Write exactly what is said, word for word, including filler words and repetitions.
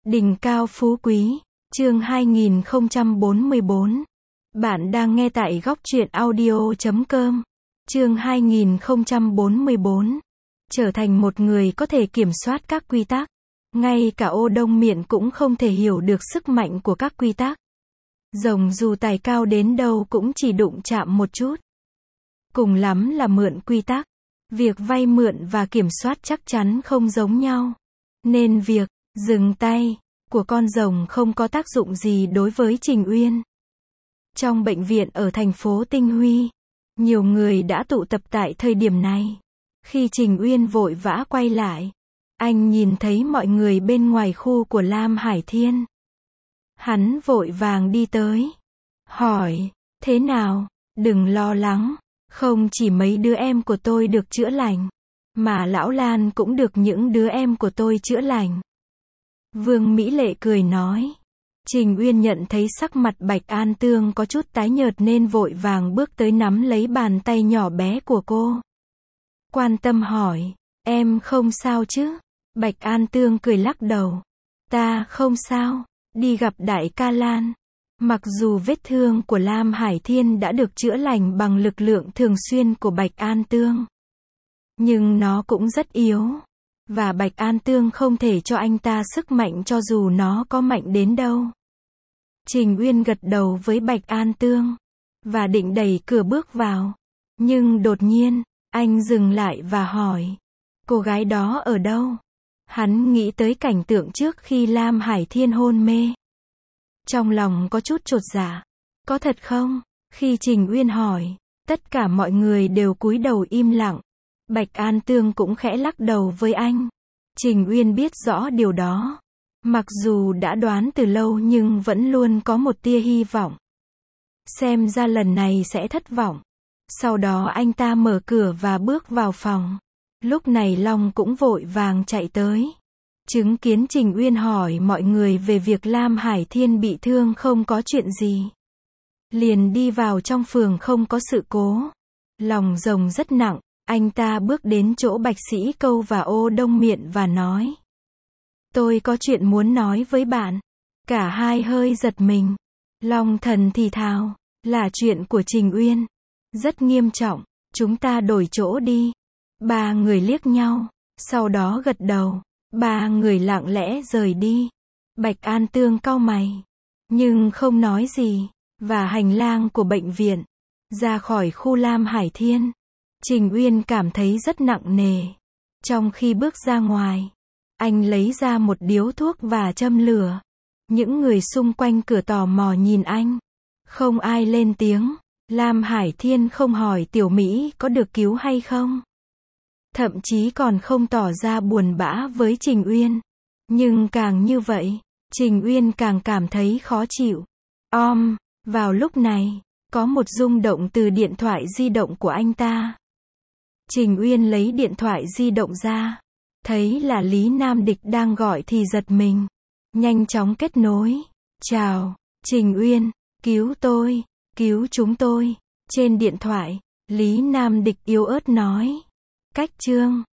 Đỉnh cao phú quý, chương hai nghìn không trăm bốn mươi bốn. Bạn đang nghe tại góc truyện audio chấm com. Chương hai nghìn không trăm bốn mươi bốn. Trở thành một người có thể kiểm soát các quy tắc. Ngay cả ô đông miện cũng không thể hiểu được sức mạnh của các quy tắc. Rồng dù tài cao đến đâu cũng chỉ đụng chạm một chút. Cùng lắm là mượn quy tắc. Việc vay mượn và kiểm soát chắc chắn không giống nhau. Nên việc dừng tay của con rồng không có tác dụng gì đối với Trình Uyên. Trong bệnh viện ở thành phố Tinh Huy, nhiều người đã tụ tập tại thời điểm này. Khi Trình Uyên vội vã quay lại, anh nhìn thấy mọi người bên ngoài khu của Lam Hải Thiên. Hắn vội vàng đi tới, hỏi, thế nào, đừng lo lắng, không chỉ mấy đứa em của tôi được chữa lành, mà lão Lan cũng được những đứa em của tôi chữa lành. Vương Mỹ Lệ cười nói. Trình Uyên nhận thấy sắc mặt Bạch An Tương có chút tái nhợt nên vội vàng bước tới nắm lấy bàn tay nhỏ bé của cô. Quan tâm hỏi, em không sao chứ? Bạch An Tương cười lắc đầu. Ta không sao, đi gặp đại ca Lan. Mặc dù vết thương của Lam Hải Thiên đã được chữa lành bằng lực lượng thường xuyên của Bạch An Tương, nhưng nó cũng rất yếu. Và Bạch An Tương không thể cho anh ta sức mạnh cho dù nó có mạnh đến đâu. Trình Uyên gật đầu với Bạch An Tương, và định đẩy cửa bước vào. Nhưng đột nhiên, anh dừng lại và hỏi, cô gái đó ở đâu? Hắn nghĩ tới cảnh tượng trước khi Lam Hải Thiên hôn mê. Trong lòng có chút chột dạ. Có thật không? Khi Trình Uyên hỏi, tất cả mọi người đều cúi đầu im lặng. Bạch An Tương cũng khẽ lắc đầu với anh. Trình Uyên biết rõ điều đó. Mặc dù đã đoán từ lâu nhưng vẫn luôn có một tia hy vọng. Xem ra lần này sẽ thất vọng. Sau đó anh ta mở cửa và bước vào phòng. Lúc này Long cũng vội vàng chạy tới. Chứng kiến Trình Uyên hỏi mọi người về việc Lam Hải Thiên bị thương không có chuyện gì. Liền đi vào trong phường không có sự cố. Lòng rồng rất nặng. Anh ta bước đến chỗ Bạch Sĩ Câu và Ô Đông Miện và nói. Tôi có chuyện muốn nói với bạn. Cả hai hơi giật mình. Long Thần thì thào, là chuyện của Trình Uyên. Rất nghiêm trọng, chúng ta đổi chỗ đi. Ba người liếc nhau, sau đó gật đầu. Ba người lặng lẽ rời đi. Bạch An Tương cau mày, nhưng không nói gì. Và hành lang của bệnh viện, ra khỏi khu Lam Hải Thiên. Trình Uyên cảm thấy rất nặng nề. Trong khi bước ra ngoài, anh lấy ra một điếu thuốc và châm lửa. Những người xung quanh cửa tò mò nhìn anh. Không ai lên tiếng. Lam Hải Thiên không hỏi Tiểu Mỹ có được cứu hay không. Thậm chí còn không tỏ ra buồn bã với Trình Uyên. Nhưng càng như vậy, Trình Uyên càng cảm thấy khó chịu. Om, vào lúc này, có một rung động từ điện thoại di động của anh ta. Trình Uyên lấy điện thoại di động ra. Thấy là Lý Nam Địch đang gọi thì giật mình. Nhanh chóng kết nối. Chào, Trình Uyên, cứu tôi, cứu chúng tôi. Trên điện thoại, Lý Nam Địch yếu ớt nói. Cách chương.